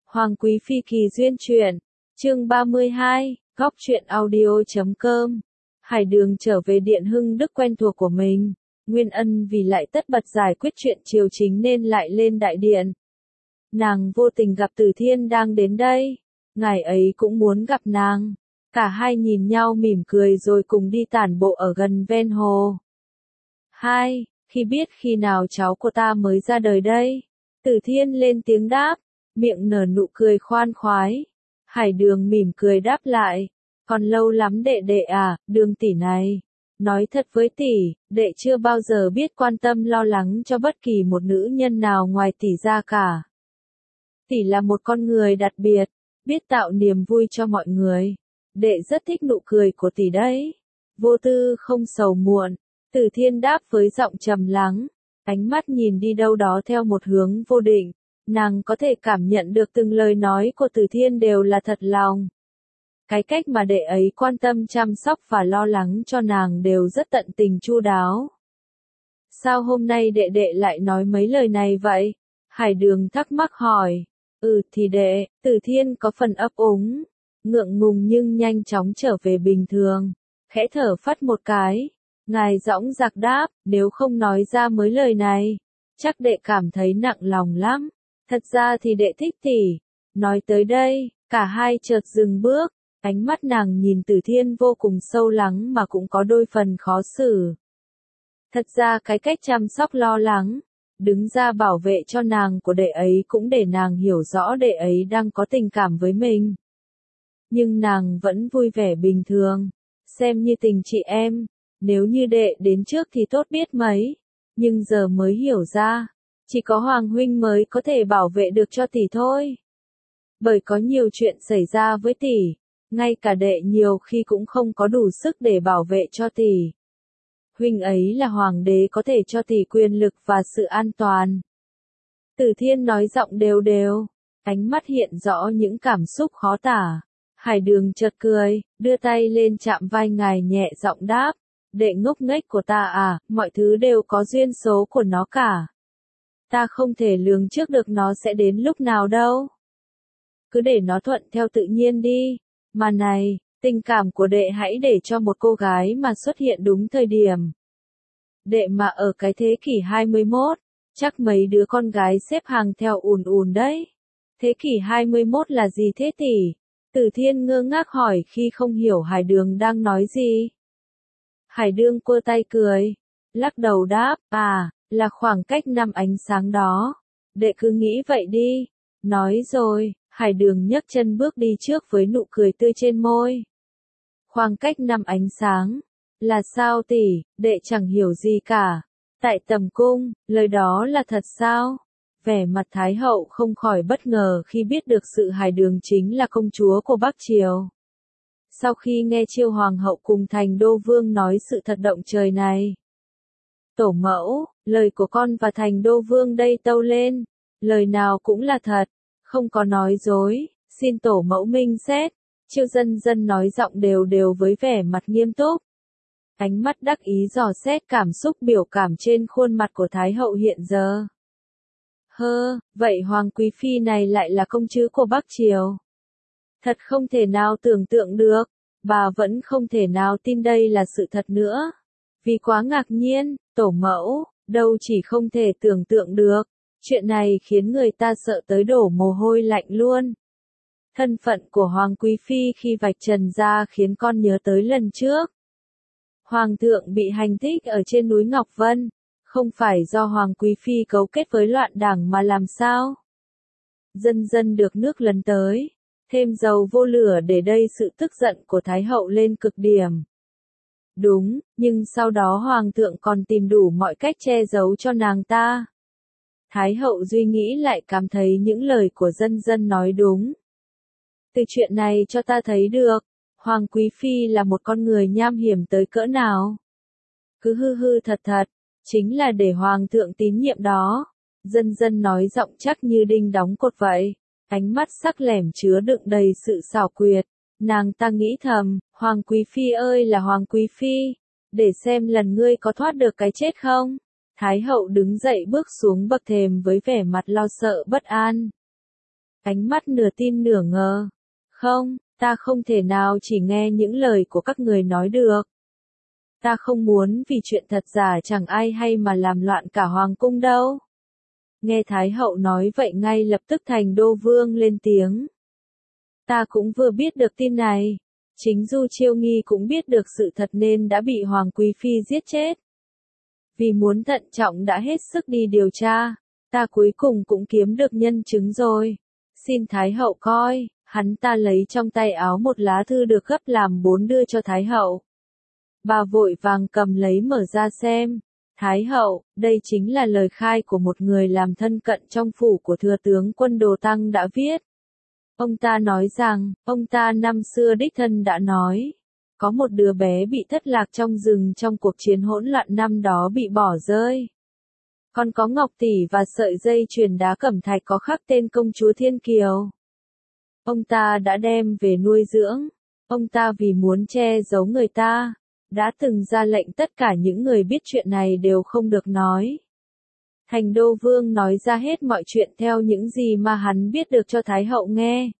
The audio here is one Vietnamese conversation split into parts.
Hoàng Quý Phi kỳ duyên truyện, chương 32, góc truyện audio.com. Hải Đường trở về Điện Hưng Đức quen thuộc của mình. Nguyên Ân vì lại tất bật giải quyết chuyện triều chính nên lại lên đại điện. Nàng vô tình gặp Từ Thiên đang đến đây. Ngài ấy cũng muốn gặp nàng. Cả hai nhìn nhau mỉm cười rồi cùng đi tản bộ ở gần ven hồ. Hai, khi biết khi nào cháu của ta mới ra đời đây? Từ Thiên lên tiếng đáp, miệng nở nụ cười khoan khoái. Hải Đường mỉm cười đáp lại, còn lâu lắm đệ đệ à, Đường tỷ này. Nói thật với tỷ, đệ chưa bao giờ biết quan tâm lo lắng cho bất kỳ một nữ nhân nào ngoài tỷ ra cả. Tỷ là một con người đặc biệt, biết tạo niềm vui cho mọi người. Đệ rất thích nụ cười của tỷ đấy. Vô tư không sầu muộn. Từ Thiên đáp với giọng trầm lắng, ánh mắt nhìn đi đâu đó theo một hướng vô định. Nàng có thể cảm nhận được từng lời nói của Từ Thiên đều là thật lòng. Cái cách mà đệ ấy quan tâm chăm sóc và lo lắng cho nàng đều rất tận tình chu đáo. Sao hôm nay đệ đệ lại nói mấy lời này vậy? Hải Đường thắc mắc hỏi. Thì đệ, Từ Thiên có phần ấp úng, ngượng ngùng nhưng nhanh chóng trở về bình thường, khẽ thở phắt một cái. Ngài dõng dạc đáp, nếu không nói ra mấy lời này, chắc đệ cảm thấy nặng lòng lắm. Thật ra thì đệ thích tỷ. Nói tới đây, cả hai chợt dừng bước, ánh mắt nàng nhìn Từ Thiên vô cùng sâu lắng mà cũng có đôi phần khó xử. Thật ra cái cách chăm sóc lo lắng, đứng ra bảo vệ cho nàng của đệ ấy cũng để nàng hiểu rõ đệ ấy đang có tình cảm với mình. Nhưng nàng vẫn vui vẻ bình thường, xem như tình chị em. Nếu như đệ đến trước thì tốt biết mấy, nhưng giờ mới hiểu ra, chỉ có Hoàng huynh mới có thể bảo vệ được cho tỷ thôi. Bởi có nhiều chuyện xảy ra với tỷ, ngay cả đệ nhiều khi cũng không có đủ sức để bảo vệ cho tỷ. Huynh ấy là hoàng đế có thể cho tỷ quyền lực và sự an toàn. Từ Thiên nói giọng đều đều, ánh mắt hiện rõ những cảm xúc khó tả. Hải Đường chợt cười, đưa tay lên chạm vai ngài nhẹ giọng đáp. Đệ ngốc nghếch của ta à, mọi thứ đều có duyên số của nó cả. Ta không thể lường trước được nó sẽ đến lúc nào đâu. Cứ để nó thuận theo tự nhiên đi. Mà này, tình cảm của đệ hãy để cho một cô gái mà xuất hiện đúng thời điểm. Đệ mà ở cái thế kỷ 21, chắc mấy đứa con gái xếp hàng theo ùn ùn đấy. Thế kỷ 21 là gì thế tỷ? Từ Thiên ngơ ngác hỏi khi không hiểu Hải Đường đang nói gì. Hải Đường quơ tay cười, lắc đầu đáp, là khoảng cách năm ánh sáng đó. Đệ cứ nghĩ vậy đi. Nói rồi, Hải Đường nhấc chân bước đi trước với nụ cười tươi trên môi. Khoảng cách năm ánh sáng. Là sao tỷ, đệ chẳng hiểu gì cả. Tại Tầm Cung, lời đó là thật sao? Vẻ mặt Thái hậu không khỏi bất ngờ khi biết được sự Hải Đường chính là công chúa của Bắc Triều. Sau khi nghe Chiêu Hoàng hậu cùng Thành Đô Vương nói sự thật động trời này. Tổ mẫu, lời của con và Thành Đô Vương đây tâu lên, lời nào cũng là thật, không có nói dối, xin tổ mẫu minh xét. Chiêu Dân Dân nói giọng đều đều với vẻ mặt nghiêm túc. Ánh mắt đắc ý dò xét cảm xúc biểu cảm trên khuôn mặt của Thái hậu hiện giờ. Vậy Hoàng Quý Phi này lại là công chúa của Bắc Triều. Thật không thể nào tưởng tượng được, bà vẫn không thể nào tin đây là sự thật nữa. Vì quá ngạc nhiên, tổ mẫu, đâu chỉ không thể tưởng tượng được, chuyện này khiến người ta sợ tới đổ mồ hôi lạnh luôn. Thân phận của Hoàng Quý Phi khi vạch trần ra khiến con nhớ tới lần trước. Hoàng thượng bị hành thích ở trên núi Ngọc Vân, không phải do Hoàng Quý Phi cấu kết với loạn đảng mà làm sao? Dân dân được nước lấn tới, thêm dầu vô lửa để đây sự tức giận của Thái hậu lên cực điểm. Đúng, nhưng sau đó Hoàng thượng còn tìm đủ mọi cách che giấu cho nàng ta. Thái hậu suy nghĩ lại cảm thấy những lời của dân dân nói đúng. Từ chuyện này cho ta thấy được, Hoàng Quý Phi là một con người nham hiểm tới cỡ nào. Cứ hư thật thật, chính là để Hoàng thượng tín nhiệm đó. Dân dân nói giọng chắc như đinh đóng cột vậy, ánh mắt sắc lẻm chứa đựng đầy sự xảo quyệt. Nàng ta nghĩ thầm, Hoàng Quý Phi ơi là Hoàng Quý Phi, để xem lần ngươi có thoát được cái chết không. Thái hậu đứng dậy bước xuống bậc thềm với vẻ mặt lo sợ bất an. ánh mắt nửa tin nửa ngờ. Không, ta không thể nào chỉ nghe những lời của các người nói được. Ta không muốn vì chuyện thật giả chẳng ai hay mà làm loạn cả hoàng cung đâu. Nghe Thái hậu nói vậy ngay lập tức Thành Đô Vương lên tiếng. Ta cũng vừa biết được tin này. Chính Du Chiêu Nghi cũng biết được sự thật nên đã bị Hoàng Quý Phi giết chết. Vì muốn thận trọng đã hết sức đi điều tra. Ta cuối cùng cũng kiếm được nhân chứng rồi. Xin Thái hậu coi. Hắn ta lấy trong tay áo một lá thư được gấp làm 4 đưa cho Thái hậu. Bà vội vàng cầm lấy mở ra xem. Thái hậu, đây chính là lời khai của một người làm thân cận trong phủ của thừa tướng quân Đồ Tăng đã viết. Ông ta nói rằng, ông ta năm xưa đích thân đã nói, có một đứa bé bị thất lạc trong rừng trong cuộc chiến hỗn loạn năm đó bị bỏ rơi. Còn có ngọc tỷ và sợi dây chuyền đá cẩm thạch có khắc tên công chúa Thiên Kiều. Ông ta đã đem về nuôi dưỡng. Ông ta vì muốn che giấu người ta, đã từng ra lệnh tất cả những người biết chuyện này đều không được nói. Thành Đô Vương nói ra hết mọi chuyện theo những gì mà hắn biết được cho Thái hậu nghe.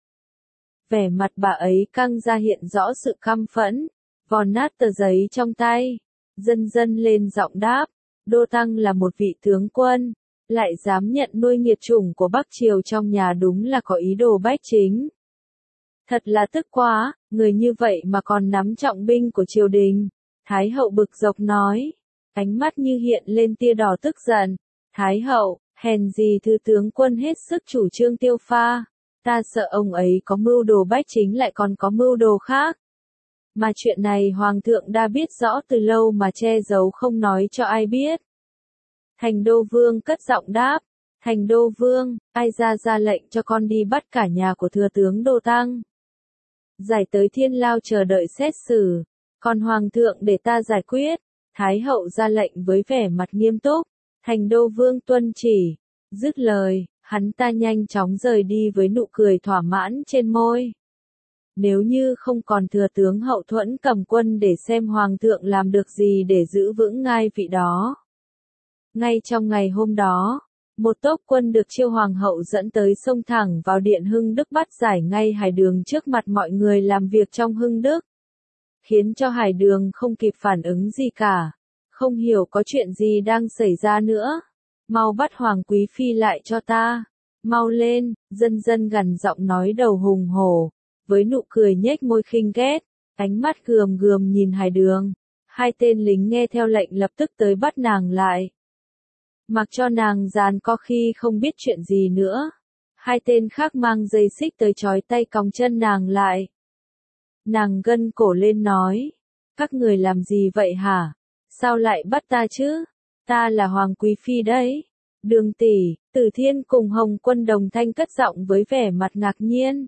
Vẻ mặt bà ấy căng ra hiện rõ sự căm phẫn, vò nát tờ giấy trong tay, dần dần lên giọng đáp, Đô Tăng là một vị tướng quân, lại dám nhận nuôi nghiệt chủng của Bắc Triều trong nhà đúng là có ý đồ bách chính. Thật là tức quá, người như vậy mà còn nắm trọng binh của triều đình. Thái hậu bực dọc nói, ánh mắt như hiện lên tia đỏ tức giận. Thái hậu, hèn gì thứ tướng quân hết sức chủ trương tiêu pha. Ta sợ ông ấy có mưu đồ bách chính lại còn có mưu đồ khác. Mà chuyện này hoàng thượng đã biết rõ từ lâu mà che giấu không nói cho ai biết. Thành Đô Vương cất giọng đáp, Thành Đô Vương, ai ra lệnh cho con đi bắt cả nhà của thừa tướng Đô Tăng. Giải tới Thiên Lao chờ đợi xét xử, còn hoàng thượng để ta giải quyết. Thái hậu ra lệnh với vẻ mặt nghiêm túc. Thành Đô Vương tuân chỉ. Dứt lời, hắn ta nhanh chóng rời đi với nụ cười thỏa mãn trên môi. Nếu như không còn thừa tướng hậu thuẫn cầm quân để xem hoàng thượng làm được gì để giữ vững ngai vị đó. Ngay trong ngày hôm đó, một tốp quân được Chiêu hoàng hậu dẫn tới xông thẳng vào điện Hưng Đức bắt giải ngay Hải Đường trước mặt mọi người làm việc trong Hưng Đức. Khiến cho Hải Đường không kịp phản ứng gì cả. Không hiểu có chuyện gì đang xảy ra nữa. Mau bắt Hoàng Quý Phi lại cho ta. Mau lên, dân dân gằn giọng nói đầu hùng hổ. Với nụ cười nhếch môi khinh ghét, ánh mắt gườm gườm nhìn Hải Đường. Hai tên lính nghe theo lệnh lập tức tới bắt nàng lại. Mặc cho nàng giàn co khi không biết chuyện gì nữa. Hai tên khác mang dây xích tới trói tay còng chân nàng lại. Nàng gân cổ lên nói. Các người làm gì vậy hả? Sao lại bắt ta chứ? Ta là Hoàng Quý Phi đấy. Đường tỷ, Tử Thiên cùng Hồng Quân đồng thanh cất giọng với vẻ mặt ngạc nhiên.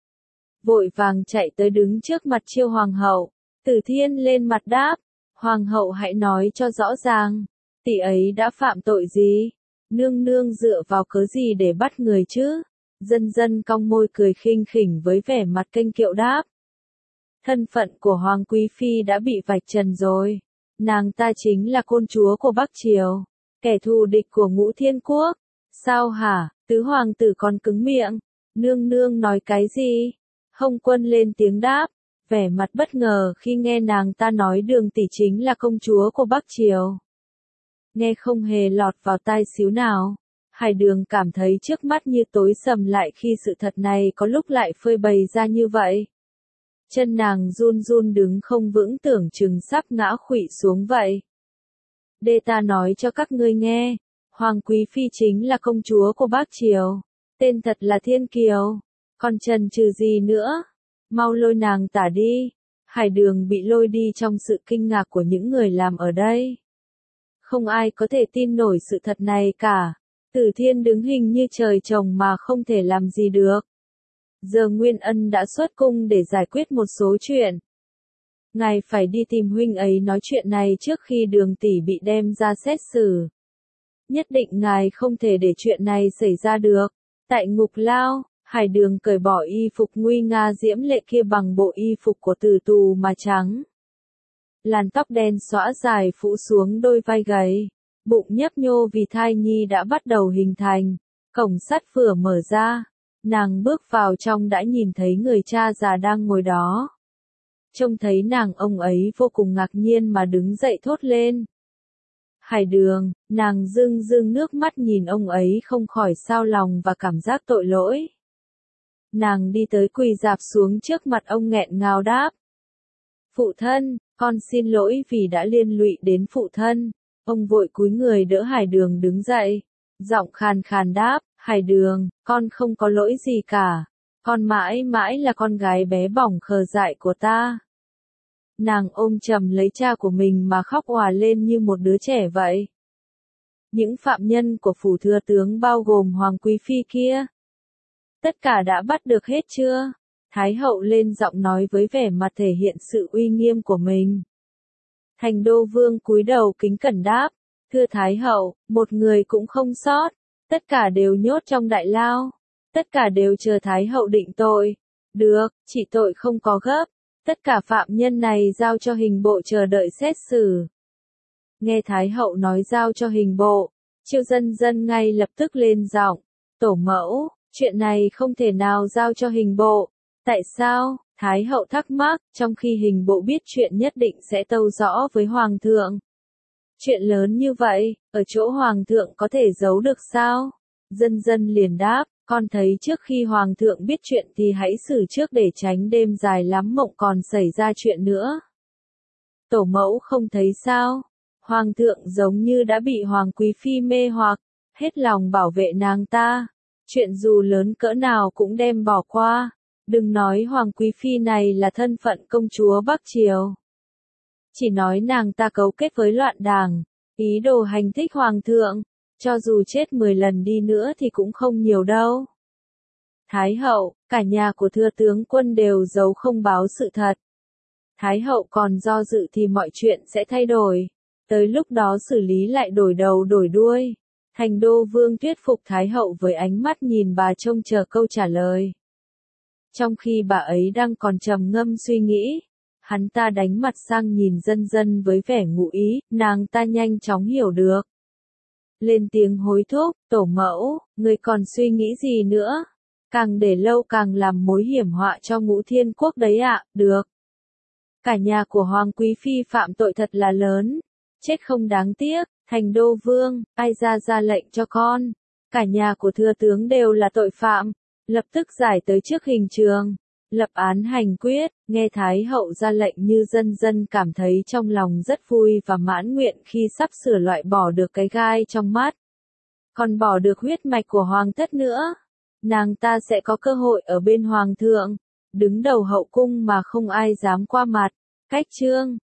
Vội vàng chạy tới đứng trước mặt Chiêu hoàng hậu. Tử Thiên lên mặt đáp. Hoàng hậu hãy nói cho rõ ràng. Tỷ ấy đã phạm tội gì? Nương nương dựa vào cớ gì để bắt người chứ? Dân dân cong môi cười khinh khỉnh với vẻ mặt kênh kiệu đáp. Thân phận của Hoàng Quý Phi đã bị vạch trần rồi. Nàng ta chính là công chúa của Bắc Triều, kẻ thù địch của Ngũ Thiên Quốc. Sao hả? Tứ hoàng tử còn cứng miệng. Nương nương nói cái gì? Hồng Quân lên tiếng đáp, vẻ mặt bất ngờ khi nghe nàng ta nói Đường tỷ chính là công chúa của Bắc Triều. Nghe không hề lọt vào tai xíu nào. Hải Đường cảm thấy trước mắt như tối sầm lại khi sự thật này có lúc lại phơi bày ra như vậy. Chân nàng run run đứng không vững tưởng chừng sắp ngã khuỵu xuống vậy. Để ta nói cho các ngươi nghe, Hoàng Quý Phi chính là công chúa của Bắc Triều, tên thật là Thiên Kiều, còn chần chừ gì nữa, mau lôi nàng tả đi. Hải Đường bị lôi đi trong sự kinh ngạc của những người làm ở đây. Không ai có thể tin nổi sự thật này cả. Tử Thiên đứng hình như trời trồng mà không thể làm gì được. Giờ Nguyên Ân đã xuất cung để giải quyết một số chuyện. Ngài phải đi tìm huynh ấy nói chuyện này trước khi Đường tỷ bị đem ra xét xử. Nhất định ngài không thể để chuyện này xảy ra được. Tại ngục lao, Hải Đường cởi bỏ y phục nguy nga diễm lệ kia bằng bộ y phục của tử tù mà trắng. Làn tóc đen xõa dài phủ xuống đôi vai gầy, bụng nhấp nhô vì thai nhi đã bắt đầu hình thành. Cổng sắt vừa mở ra, Nàng bước vào trong đã nhìn thấy người cha già đang ngồi đó. Trông thấy nàng, ông ấy vô cùng ngạc nhiên mà đứng dậy thốt lên. Hải Đường, nàng rưng rưng nước mắt nhìn ông ấy không khỏi xao lòng và cảm giác tội lỗi. Nàng đi tới quỳ rạp xuống trước mặt ông nghẹn ngào đáp. Phụ thân, con xin lỗi vì đã liên lụy đến phụ thân. Ông vội cúi người đỡ Hải Đường đứng dậy. Giọng khàn khàn đáp, Hải Đường, con không có lỗi gì cả. Con mãi mãi là con gái bé bỏng khờ dại của ta. Nàng ôm chầm lấy cha của mình mà khóc òa lên như một đứa trẻ vậy. Những phạm nhân của phủ thừa tướng bao gồm Hoàng Quý Phi kia. Tất cả đã bắt được hết chưa? Thái hậu lên giọng nói với vẻ mặt thể hiện sự uy nghiêm của mình. Thành Đô Vương cúi đầu kính cẩn đáp, thưa Thái hậu, một người cũng không sót, tất cả đều nhốt trong đại lao, tất cả đều chờ Thái hậu định tội. Được, chỉ tội không có gấp, tất cả phạm nhân này giao cho hình bộ chờ đợi xét xử. Nghe Thái hậu nói giao cho hình bộ, Triệu Dân Dân ngay lập tức lên giọng, tổ mẫu, chuyện này không thể nào giao cho hình bộ. Tại sao? Thái hậu thắc mắc, trong khi hình bộ biết chuyện nhất định sẽ tâu rõ với Hoàng thượng. Chuyện lớn như vậy, ở chỗ Hoàng thượng có thể giấu được sao? Dân Dân liền đáp, con thấy trước khi Hoàng thượng biết chuyện thì hãy xử trước để tránh đêm dài lắm mộng còn xảy ra chuyện nữa. Tổ mẫu không thấy sao? Hoàng thượng giống như đã bị Hoàng Quý Phi mê hoặc, hết lòng bảo vệ nàng ta. Chuyện dù lớn cỡ nào cũng đem bỏ qua. Đừng nói Hoàng Quý Phi này là thân phận công chúa Bắc Triều. Chỉ nói nàng ta cấu kết với loạn đảng, ý đồ hành thích Hoàng thượng, cho dù chết 10 lần đi nữa thì cũng không nhiều đâu. Thái hậu, cả nhà của thưa tướng quân đều giấu không báo sự thật. Thái hậu còn do dự thì mọi chuyện sẽ thay đổi. Tới lúc đó xử lý lại đổi đầu đổi đuôi. Thành Đô Vương thuyết phục Thái hậu với ánh mắt nhìn bà trông chờ câu trả lời. Trong khi bà ấy đang còn trầm ngâm suy nghĩ, hắn ta đánh mặt sang nhìn Dân Dân với vẻ ngụ ý, nàng ta nhanh chóng hiểu được. Lên tiếng hối thúc, tổ mẫu, người còn suy nghĩ gì nữa? Càng để lâu càng làm mối hiểm họa cho Ngũ Thiên Quốc đấy ạ, được. Cả nhà của Hoàng Quý Phi phạm tội thật là lớn, chết không đáng tiếc, Thành Đô Vương, ai ra lệnh cho con. Cả nhà của thưa tướng đều là tội phạm. Lập tức giải tới trước hình trường, lập án hành quyết. Nghe Thái hậu ra lệnh như Dân Dân cảm thấy trong lòng rất vui và mãn nguyện khi sắp sửa loại bỏ được cái gai trong mắt. Còn bỏ được huyết mạch của hoàng thất nữa. Nàng ta sẽ có cơ hội ở bên hoàng thượng, đứng đầu hậu cung mà không ai dám qua mặt. Cách chương